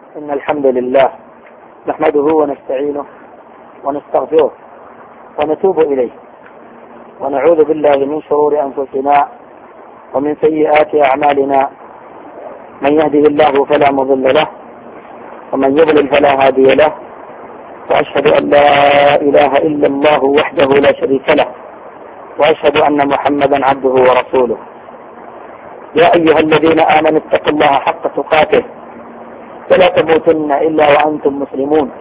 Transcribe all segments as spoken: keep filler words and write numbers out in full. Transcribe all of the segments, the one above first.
إن الحمد لله نحمده ونستعينه ونستغفره ونتوب إليه ونعوذ بالله من شرور أنفسنا ومن سيئات أعمالنا. من يهده الله فلا مضل له ومن يضلل فلا هادي له، وأشهد أن لا إله إلا الله وحده لا شريك له، وأشهد أن محمدا عبده ورسوله. يا أيها الذين آمنوا اتقوا الله حق تقاته فلا تموتن إلا وأنتم مسلمون.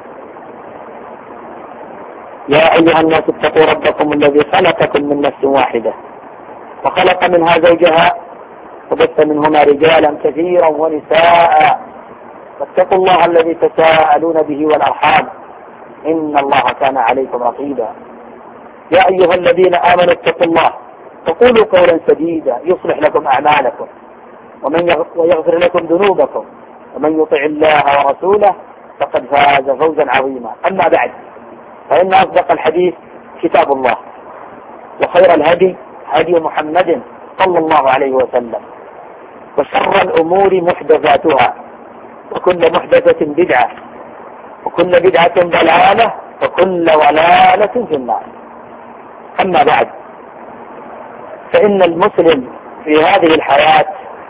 يا أيها الناس اتقوا ربكم الذي خلقكم من نفس واحدة وخلق منها زوجها وبث منهما رجالا كثيرا ونساء، واتقوا الله الذي تساءلون به والأرحام إن الله كان عليكم رقيبا. يا أيها الذين آمنوا اتقوا الله وقولوا قولا سديدا يصلح لكم أعمالكم ويغفر لكم ذنوبكم، ومن يطع الله ورسوله فقد فاز فوزا عظيما. أما بعد، فإن أصدق الحديث كتاب الله، وخير الهدي هدي محمد صلى الله عليه وسلم، وشر الأمور محدثاتها، وكل محدثة بدعة، وكل بدعة ضلالة، وكل ضلالة في النار. أما بعد، فإن المسلم في هذه الحياة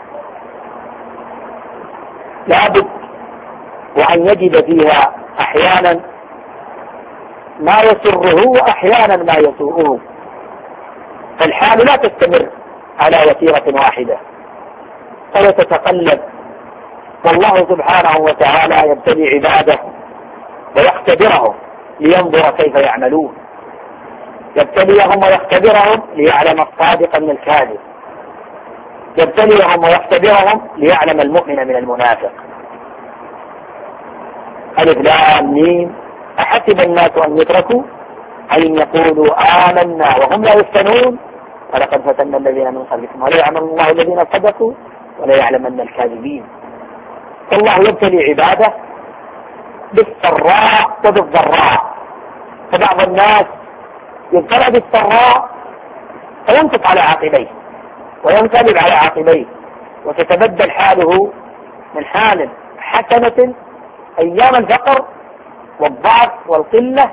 لابد وأن يجد فيها أحيانا ما يسره وأحيانا ما يسوءه، فالحال لا تستمر على وتيرة واحدة فيتتقلب، والله سبحانه وتعالى يبتلي عباده ويختبرهم لينظر كيف يعملون، يبتليهم ويختبرهم ليعلم الصادق من الكاذب، يبتليهم ويختبرهم ليعلم المؤمن من المنافق. ألف لام ميم، أحسب الناس أن يتركوا أن يقولوا آمنا وهم لا يفتنون ولقد فتنا الذين من قبلكم ولا يعلم الله الذين صدقوا ولا يعلمن الكاذبين. فالله يبتلي عباده بالسراء وبالضراء، فبعض الناس يبتلى بالسراء فينطق على عاقبيه وينقلب على عاقبيه، وتتبدل حاله من حال حسنة أيام الفقر والضعف والقلة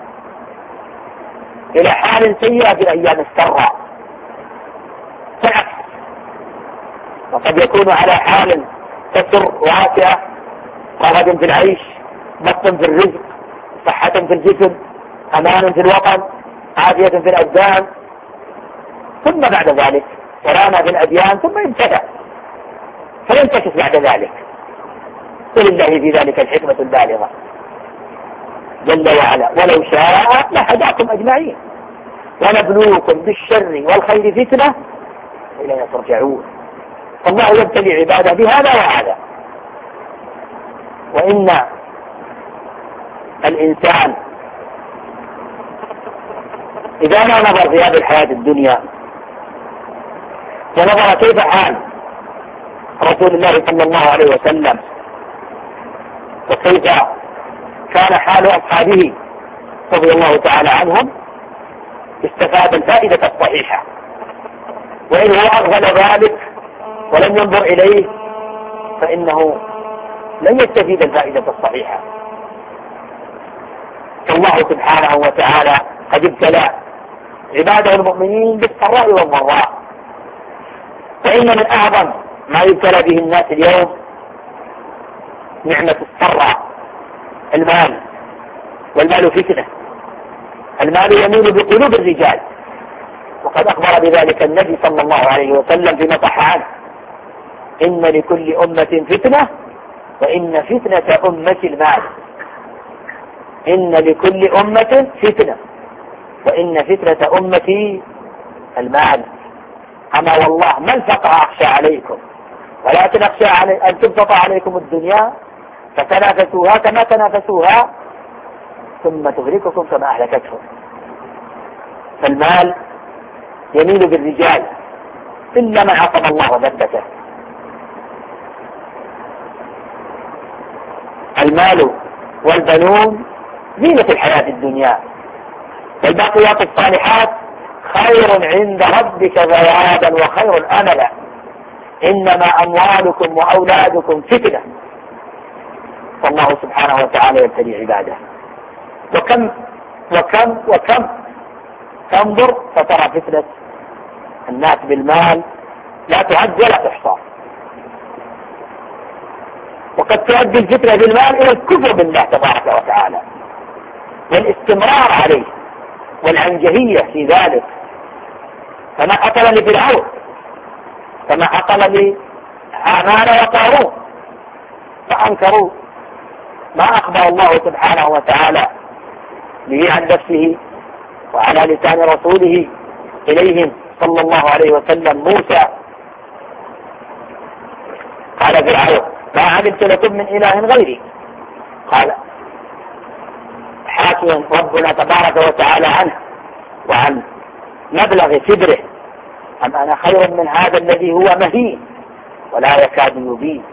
إلى حال سيئة في أيام السراء فالعكس. وقد يكون على حال تسر واسعة، رغد في العيش، بسط في الرزق، صحة في الجسم، أمان في الوطن، عافية في الأبدان، ثم بعد ذلك سلامة في الأديان، ثم ينتهى فينتكس بعد ذلك. ولله في ذلك الحكمة البالغة جل وعلا، ولو شاء لهداكم أجمعين ونبلوكم بالشر والخير فتنة إلينا ترجعون. فالله يبتلي عباده بهذا وهذا. وإن الإنسان إذا ما نظر في هذه الحياة الدنيا ونظر كيف حال رسول الله صلى الله عليه وسلم وكيف كان حال أصحابه رضي الله تعالى عنهم، استفاد الفائدة الصحيحة. وإن هو أغفل ذلك ولم ينظر إليه فإنه لن يستفيد الفائدة الصحيحة. فالله سبحانه وتعالى قد ابتلى عباده المؤمنين بالسراء والضراء، فإن من أعظم ما يبتلى به الناس اليوم نعمة السراء المال، والمال فتنة. المال يميل بقلوب الرجال، وقد أخبر بذلك النبي صلى الله عليه وسلم فيما صح عنه: إن لكل أمة فتنة وإن فتنة أمة المال. إن لكل أمة فتنة وإن فتنة أمتي المال. أما والله ما الفقر أخشى عليكم ولكن أخشى علي أن تبسط عليكم الدنيا فتنافسوها كما تنافسوها ثم تغرقكم كما أهلكتهم. فالمال يميل بالرجال إلا من عصم الله وثبته. المال والبنون زينة الحياة الدنيا، والباقيات الصالحات خير عند ربك ثوابا وخير أملا. إنما أموالكم وأولادكم فتنة الله سبحانه وتعالى يبتلي عباده. وكم وكم وكم تنظر فترى فتنة الناس بالمال لا تعد ولا تحصى، وقد تؤدي الفتنة بالمال إلى الكفر بالله تبارك وتعالى والاستمرار عليه والعنجهية في ذلك، فما حصل لفرعون، فما حصل لهامان وقارون، فأنكروا ما أخبر الله سبحانه وتعالى به عن نفسه وعلى لسان رسوله إليهم صلى الله عليه وسلم موسى. قال فرعون ما علمت لكم من إله غيري، قال حاكيا ربنا تبارك وتعالى عنه وعن مبلغ كبره أم أنا خير من هذا الذي هو مهين ولا يكاد يبين.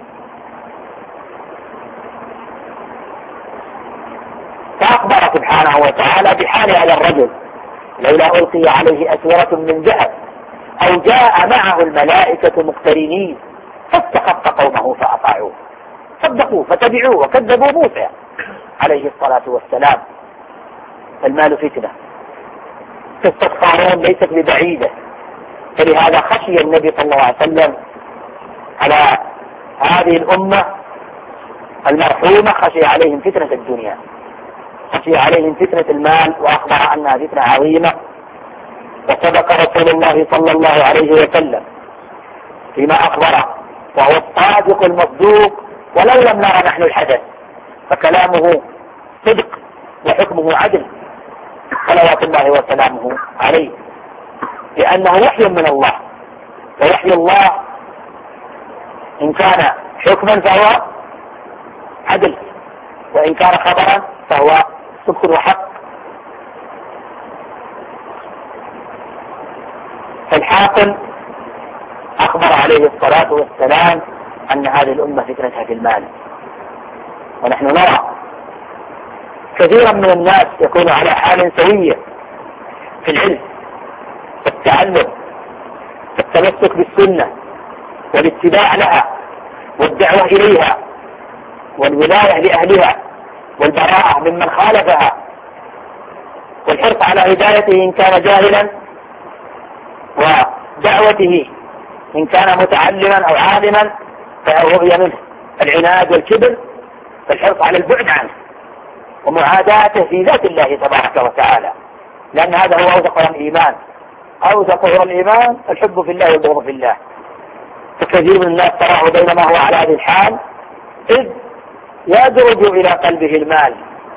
فأخبر سبحانه وتعالى بحال هذا الرجل لولا ألقي عليه أسورة من ذهب أو جاء معه الملائكة مقترنين فاستخف قومه فأطاعوه صدقوه فتبعوه وكذبوا موسى عليه الصلاة والسلام. المال فتنة، قصة قارون ليست ببعيدة، فلهذا خشي النبي صلى الله عليه وسلم على هذه الأمة المرحومة، خشي عليهم فتنة الدنيا، خشي عليهم فتنة المال، وأخبر أنها فتنة عظيمة. وصدق رسول الله صلى الله عليه وسلم فيما أخبر، وهو الصادق المصدوق ولو لم نرى نحن الحدث، فكلامه صدق وحكمه عدل صلوات الله وسلامه عليه، لأنه وحي من الله، ووحي الله إن كان حكما فهو عدل، وإن كان خبرا فهو صدق وحق. فالحاكم أخبر عليه الصلاة والسلام أن هذه الأمة فتنتها في المال، ونحن نرى كثيرا من الناس يكون على حال سوية في العلم والتعلم والتمسك بالسنة والاتباع لها والدعوة إليها والولاية لأهلها والبراءة ممن خالفها والحرص على هدايته إن كان جاهلا، ودعوته إن كان متعلما أو عالما، فهي منه العناد والكبر، فالحرص على البعد عنه ومعاداته في ذات الله تبارك وتعالى، لأن هذا هو أوثق الإيمان. أوثق الإيمان الحب في الله والبغض في الله. فكثير من الناس تراه بينما هو على هذه الحال إذ يدرج إلى قلبه المال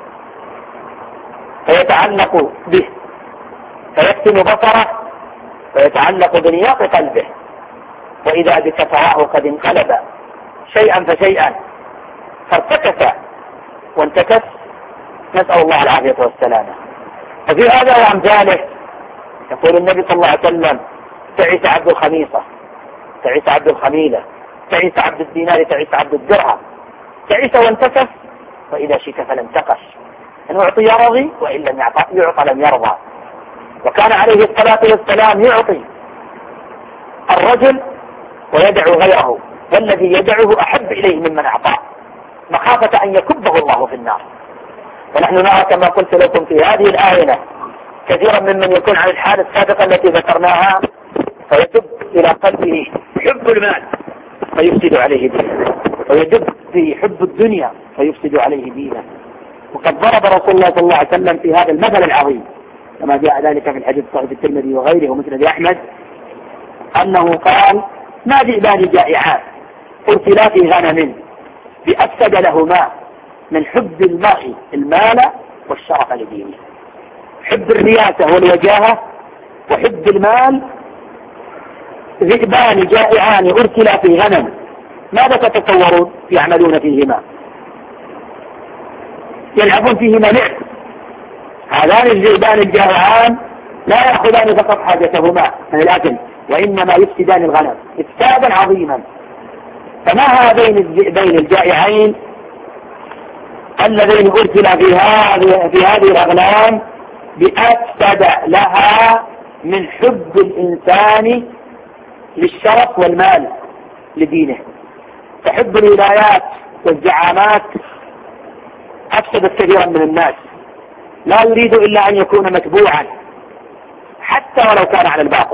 فيتعلق به، فيكتم بصره ويتعلق بنياط قلبه، وإذا بك تراه قد انقلب شيئا فشيئا فارتكس وانتكس، نسأل الله العافية والسلامة. ففي هذا وأمثاله يقول النبي صلى الله عليه وسلم تعيس عبد الخميصة، تعيس عبد الخميلة، تعيس عبد الدينار، تعيس عبد الدرهم، تعيس وانتكس، وإذا شك فلم تقش، إن أعطي يرضي وإن لم يعطى لم يرضى. وكان عليه الصلاة والسلام يعطي الرجل ويدعو غيره، والذي يدعوه أحب إليه ممن أعطاه، مخافة أن يكبه الله في النار. ونحن نرى كما قلت لكم في هذه الآية كثيرا ممن يكون عن الحالة السابقة التي ذكرناها فيدب إلى قلبه حب المال فيفسد عليه دينه، ويدب في حب الدنيا فيفسد عليه دينه. وقد ضرب رسول الله صلى الله عليه وسلم في هذا المثل العظيم كما جاء ذلك في الحديث الصحيح الترمذي وغيره ومسند أحمد، أنه قال ما ذئبان جائعان أرسلا في غنم بأفسد لهما من حب المرء المال والشرف لدينه. حب الرياسة والوجاهة وحب المال، ذئبان جائعان أرسلا في غنم، ماذا تتصورون يعملون فيهما؟ يلعبون فيهما لعب. هذان الذئبان الجائعان لا يأخذان فقط حاجتهما من الأكل، وإنما يفسدان الغنم إفسادا عظيما. فما هذين الذئبين الجائعين اللذين أرسل في هذه في هذه الأغنام بأفسد لها من حب الإنسان للشرف والمال لدينه. فحب الولايات والزعامات أفسدت كثيرا من الناس، لا يريد إلا أن يكون متبوعا حتى ولو كان على الباطل،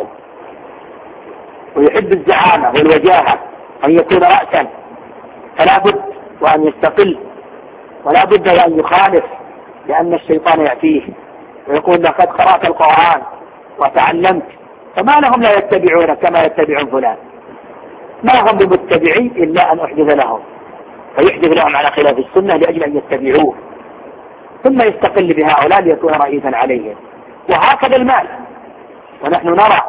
ويحب الزعامة والوجاهة أن يكون رأسا، فلا بد وأن يستقل، ولا بد وأن يخالف، لأن الشيطان يأتيه ويقول لقد قرأت القرآن وتعلمت، فما لهم لا يتبعون كما يتبعون فلان، ما هم بمتبعين إلا أن أحدث لهم، فيحدث لهم على خلاف السنة لأجل أن يتبعوه، ثم يستقل بهؤلاء ليكون رئيسا عليهم. وهكذا المال، ونحن نرى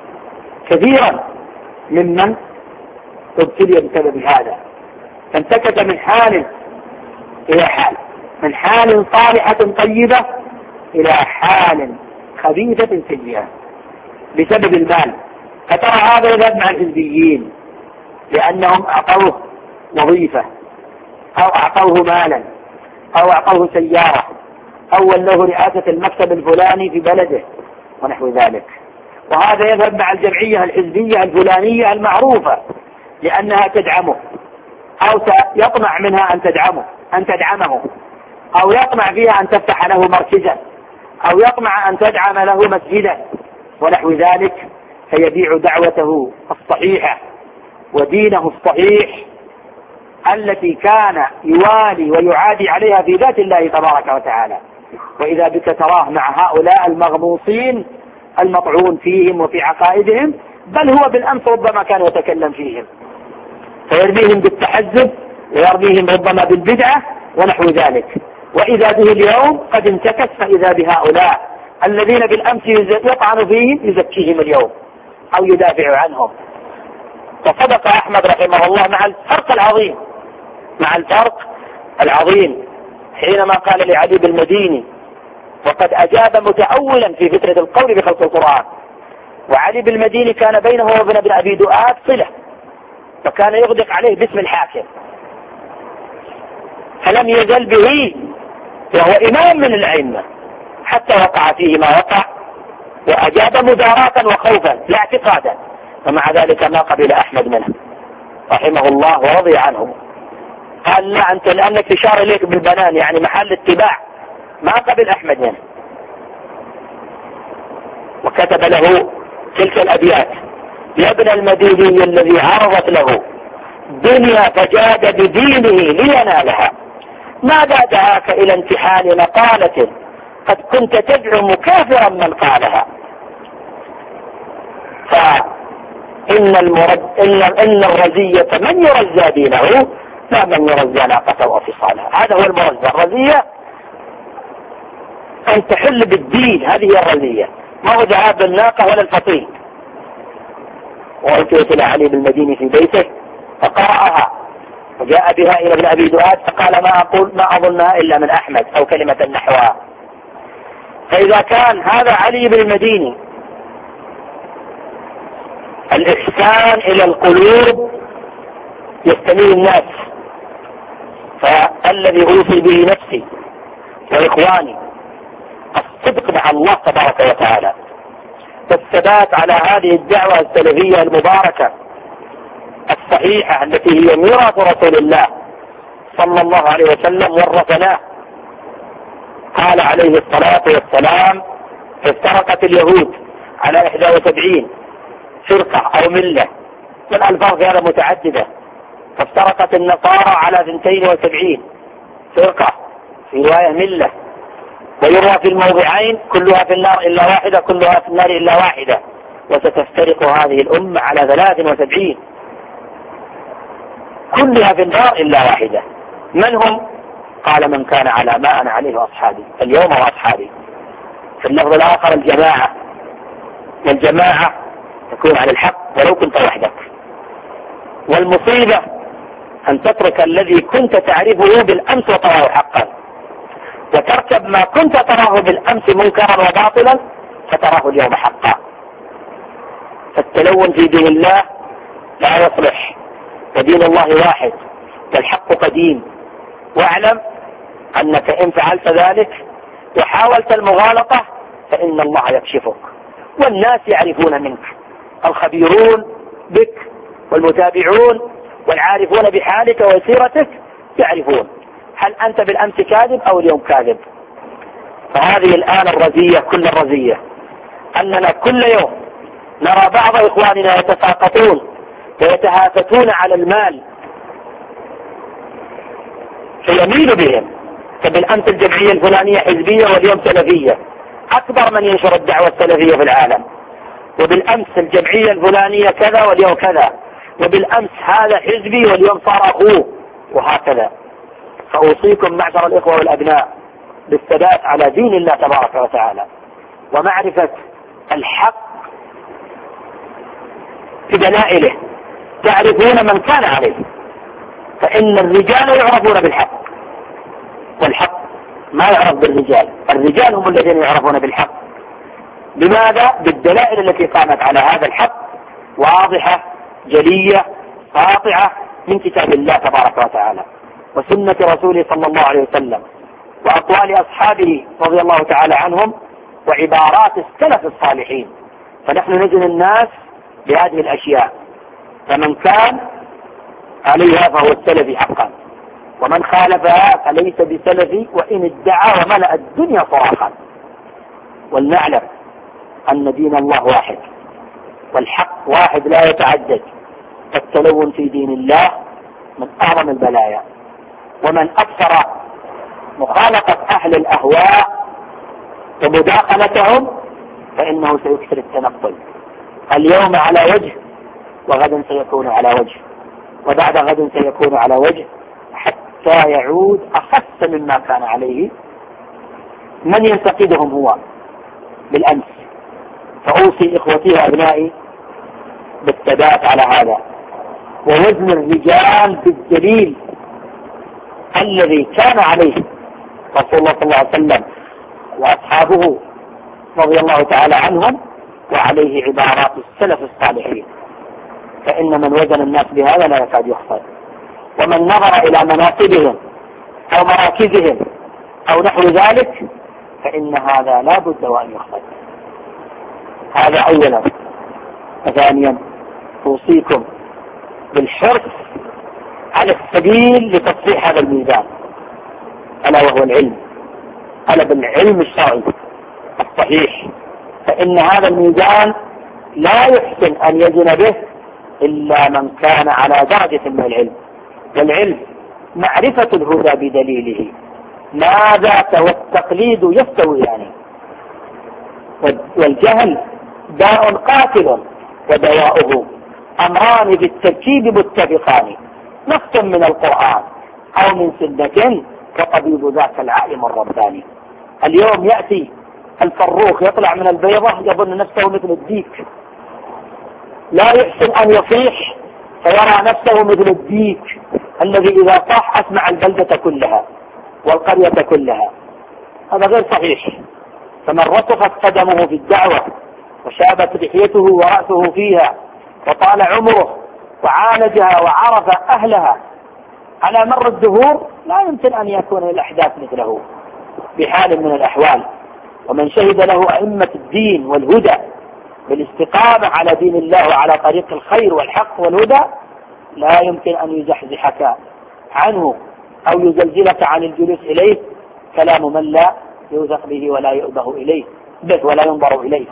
كثيرا ممن ابتلي بسبب هذا، فانتكت من حال إلى حال، من حال صالحة طيبة إلى حال خبيثة سيئة بسبب المال. فترى هذا يذهب مع الحزبيين لأنهم أعطوه وظيفة أو أعطوه مالا أو أعطوه سيارة أو ولوه رئاسة المكتب الفلاني في بلده ونحو ذلك. وهذا يذهب مع الجمعية الحزبية الفلانية المعروفة لأنها تدعمه أو يطمع منها أن تدعمه أن تدعمه أو يطمع فيها أن تفتح له مركزا أو يطمع أن تدعم له مسجدا ونحو ذلك، فيبيع دعوته الصحيحة ودينه الصحيح التي كان يوالي ويعادي عليها في ذات الله تبارك وتعالى. وإذا بك تراه مع هؤلاء المغموصين المطعون فيهم وفي عقائدهم، بل هو بالأمس ربما كان يتكلم فيهم، فيرميهم بالتحزب ويرميهم ربما بالبدعة ونحو ذلك. وإذا به اليوم قد انتكس، فإذا بهؤلاء الذين بالأمس يطعن فيهم يزكيهم اليوم أو يدافع عنهم. وصدق أحمد رحمه الله مع الفرق العظيم مع الفرق العظيم حينما قال لعلي بالمديني، وقد أجاب متأولا في فترة القول بخلق القرآن، وعلي بالمديني كان بينه وبين ابن أبي دؤاد صلة، فكان يغدق عليه باسم الحاكم، فلم يزل به وهو إمام من الأئمة حتى وقع فيه ما وقع، وأجاب مداراة وخوفا لا اعتقادا، ومع ذلك ما قبل أحمد منه رحمه الله ورضي عنه. قال لا أنت لأنك تشار إليك بالبنان يعني محل اتباع، ما قبل أحمد منه. وكتب له تلك الأبيات: يا ابن المديني الذي عرضت له دنيا فجاد بدينه لينالها، ماذا دعاك إلى امتحان مقالة قد كنت تدعو مكافرا من قالها. فإن المرد إن, إن الرزية من يرزى دينه لا من يرزى ناقته وفصالها. هذا هو المرزى. الرزية أن تحل بالدين، هذه هي الرزية، ما هو ذهاب الناقة ولا الفطيل. وأتيت إلى علي بالمديني في بيته فقرأها وجاء بها إلى ابن أبي دؤاد فقال ما أقول ما أظنها إلا من أحمد أو كلمة نحوها. فإذا كان هذا علي بن المديني الإحسان إلى القلوب يستميل الناس، فالذي أوصي به نفسي وإخواني الصدق مع الله تبارك وتعالى، والثبات على هذه الدعوة السلفية المباركة الصحيحة التي هي ميراث رسول الله صلى الله عليه وسلم ورثناه. قال عليه الصلاة والسلام: افترقت اليهود على إحدى وسبعين فرقة أو ملة، والألفاظ هذا متعددة، فافترقت النصارى على اثنتين وسبعين فرقة في رواية ملة، ويروى في الموضعين كلها في النار إلا واحدة كلها في النار إلا واحدة، وستفترق هذه الأمة على ثلاث وسبعين كلها في النار إلا واحدة. من هم؟ قال: من كان على ما أنا عليه وأصحابي اليوم وأصحابي. في اللفظ الآخر الجماعة، والجماعة تكون على الحق ولو كنت وحدك. والمصيبة أن تترك الذي كنت تعرفه بالأمس وتراه حقا، وتركب ما كنت تراه بالأمس منكرا وباطلا فتراه اليوم حقا. فالتلون في دين الله لا يصلح، ودين الله واحد والحق قديم. واعلم أنك إن فعلت ذلك وحاولت المغالطة فإن الله يكشفك، والناس يعرفون منك، الخبيرون بك والمتابعون والعارفون بحالك وسيرتك يعرفون. هل أنت بالأمس كاذب أو اليوم كاذب؟ فهذه الآن الرزية كل الرزية، أننا كل يوم نرى بعض إخواننا يتساقطون ويتهافتون على المال فيميل بهم. فبالأمس الجمعية الفلانية حزبية واليوم سلفية، أكبر من ينشر الدعوة السلفية في العالم. وبالأمس الجمعية الفلانية كذا واليوم كذا، وبالأمس هذا حزبي واليوم صار أخوه، وهكذا. فأوصيكم معشر الإخوة والأبناء بالثبات على دين الله تبارك وتعالى، ومعرفة الحق في دلائله، تعرفون من كان عليه. فإن الرجال يعرفون بالحق، والحق ما يعرف بالرجال، الرجال هم الذين يعرفون بالحق. لماذا؟ بالدلائل التي قامت على هذا الحق، واضحة جلية قاطعة من كتاب الله تبارك وتعالى وسنة رسوله صلى الله عليه وسلم وأقوال أصحابه رضي الله تعالى عنهم وعبارات السلف الصالحين. فنحن نزن الناس بهذه الأشياء، فمن كان عليها فهو السلفي حقا، ومن خالفها فليس بسلفي وإن ادعى وملأ الدنيا صراخا. ولنعلم أن دين الله واحد والحق واحد لا يتعدد. التلون في دين الله من أعظم البلايا، ومن أكثر مخالطة أهل الأهواء ومداخلتهم فإنه سيكثر التنقل. اليوم على وجه وغدا سيكون على وجه وبعد غد سيكون على وجه حتى يعود أخس مما كان عليه. من ينتقدهم هو بالأمس. فأوصي إخوتي وأبنائي بالثبات على هذا، ووزن الرجال بالدليل الذي كان عليه رسول الله صلى الله عليه وسلم وأصحابه رضي الله تعالى عنهم، وعليه عبارات السلف الصالحين. فإن من وزن الناس بهذا لا يكاد يحصل. ومن نظر إلى مناقبهم أو مراكزهم أو نحو ذلك فإن هذا لا بد وأن يحصل. هذا أولا. وثانيا أوصيكم بالحرص على السبيل لتصحيح هذا الميزان، ألا وهو العلم، ألا بالعلم الشرعي الصحيح. فإن هذا الميزان لا يحسن أن يزن به إلا من كان على درجة من العلم. والعلم معرفة الهدى بدليله، ماذا والتقليد يستويان يعني. والجهل داء قاتل ودواؤه أمران بالتركيب متفقان، نص من القرآن أو من سنة كطبيب ذاك العالم الرباني. اليوم يأتي الفروخ يطلع من البيضة يظن نفسه مثل الديك، لا يحسن أن يصيح فيرى نفسه مثل الديك الذي إذا صاح أسمع البلدة كلها والقرية كلها. هذا غير صحيح. فمن رسخت قدمه في الدعوة وشابت لحيته ورأسه فيها وطال عمره وعالجها وعرف أهلها على مر الدهور لا يمكن أن يكون الأحداث مثله بحال من الأحوال. ومن شهد له أئمة الدين والهدى بالاستقامة على دين الله وعلى طريق الخير والحق والهدى لا يمكن أن يزحزحك عنه أو يزلزلك عن الجلوس إليه كلام من لا يوثق به ولا يؤبه إليه به ولا ينظر إليه،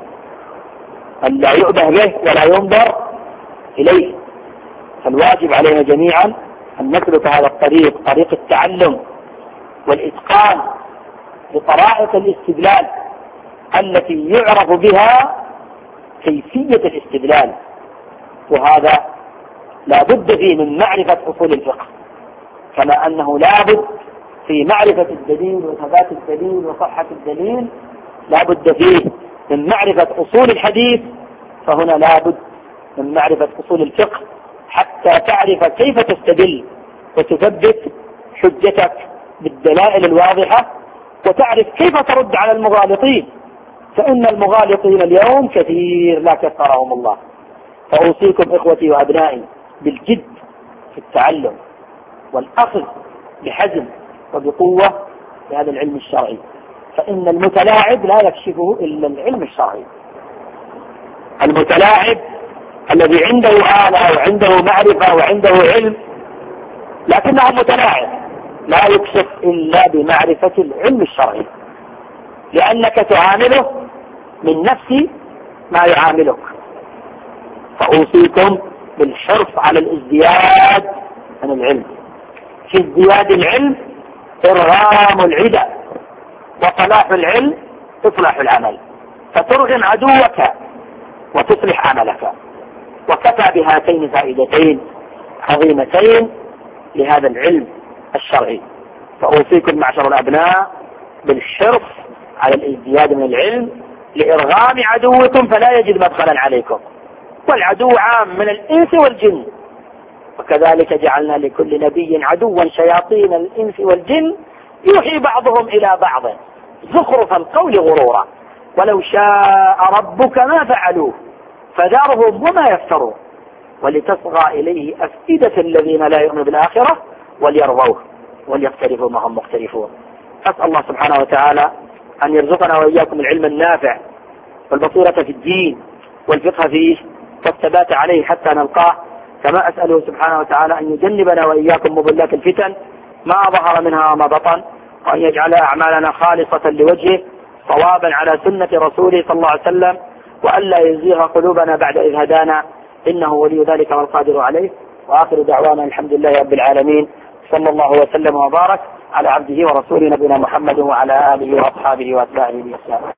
من لا يؤبه به ولا ينظر إليه. فالواجب علينا جميعا أن نسلك هذا الطريق، طريق التعلم والإتقان بطرائق الاستدلال التي يعرف بها كيفية الاستدلال. وهذا لا بد فيه من معرفة أصول الفقه، كما أنه لا بد في معرفة الدليل وثبات الدليل وصحة الدليل لا بد فيه من معرفة أصول الحديث. فهنا لا بد من معرفة أصول الفقه حتى تعرف كيف تستدل وتثبت حجتك بالدلائل الواضحة، وتعرف كيف ترد على المغالطين، فإن المغالطين اليوم كثير لا كثرهم الله. فأوصيكم إخوتي وأبنائي بالجد في التعلم والأخذ بحزم وبقوة بهذا العلم الشرعي، فإن المتلاعب لا يكشفه إلا العلم الشرعي. المتلاعب الذي عنده آلة وعنده معرفة وعنده علم لكنه متلاعب لا يكشف إلا بمعرفة العلم الشرعي، لأنك تعامله من نفس ما يعاملك. فأوصيكم بالحرص على الازدياد من العلم. في ازدياد العلم إرغام العدى، وصلاح العلم تصلح العمل، فترغم عدوك وتصلح عملك. وكفى بهاتين فائدتين عظيمتين لهذا العلم الشرعي. فأوصيكم معشر الأبناء بالحرص على الازدياد من العلم لإرغام عدوكم فلا يجد مدخلا عليكم، والعدو عام من الإنس والجن. وكذلك جعلنا لكل نبي عدوا شياطين الإنس والجن يوحي بعضهم إلى بعض زخرف القول غرورا ولو شاء ربك ما فعلوه فذرهم وما يفترون ولتصغى إليه أفئدة الذين لا يؤمنون بالآخرة وليرضوه وليقترفوا ما هم مقترفون. أسأل الله سبحانه وتعالى أن يرزقنا وإياكم العلم النافع والبصيرة في الدين والفقه فيه والثبات عليه حتى نلقاه. كما أسأله سبحانه وتعالى أن يجنبنا وإياكم مضلات الفتن ما ظهر منها وما بطن، وأن يجعل أعمالنا خالصة لوجهه صوابا على سنة رسوله صلى الله عليه وسلم، وألا يزيغ قلوبنا بعد إذ هدانا، إنه ولي ذلك والقادر عليه. وآخر دعوانا الحمد لله رب العالمين، صلى الله وسلم وبارك على عبده ورسوله نبينا محمد وعلى آله وأصحابه وأتباعه بإحسان.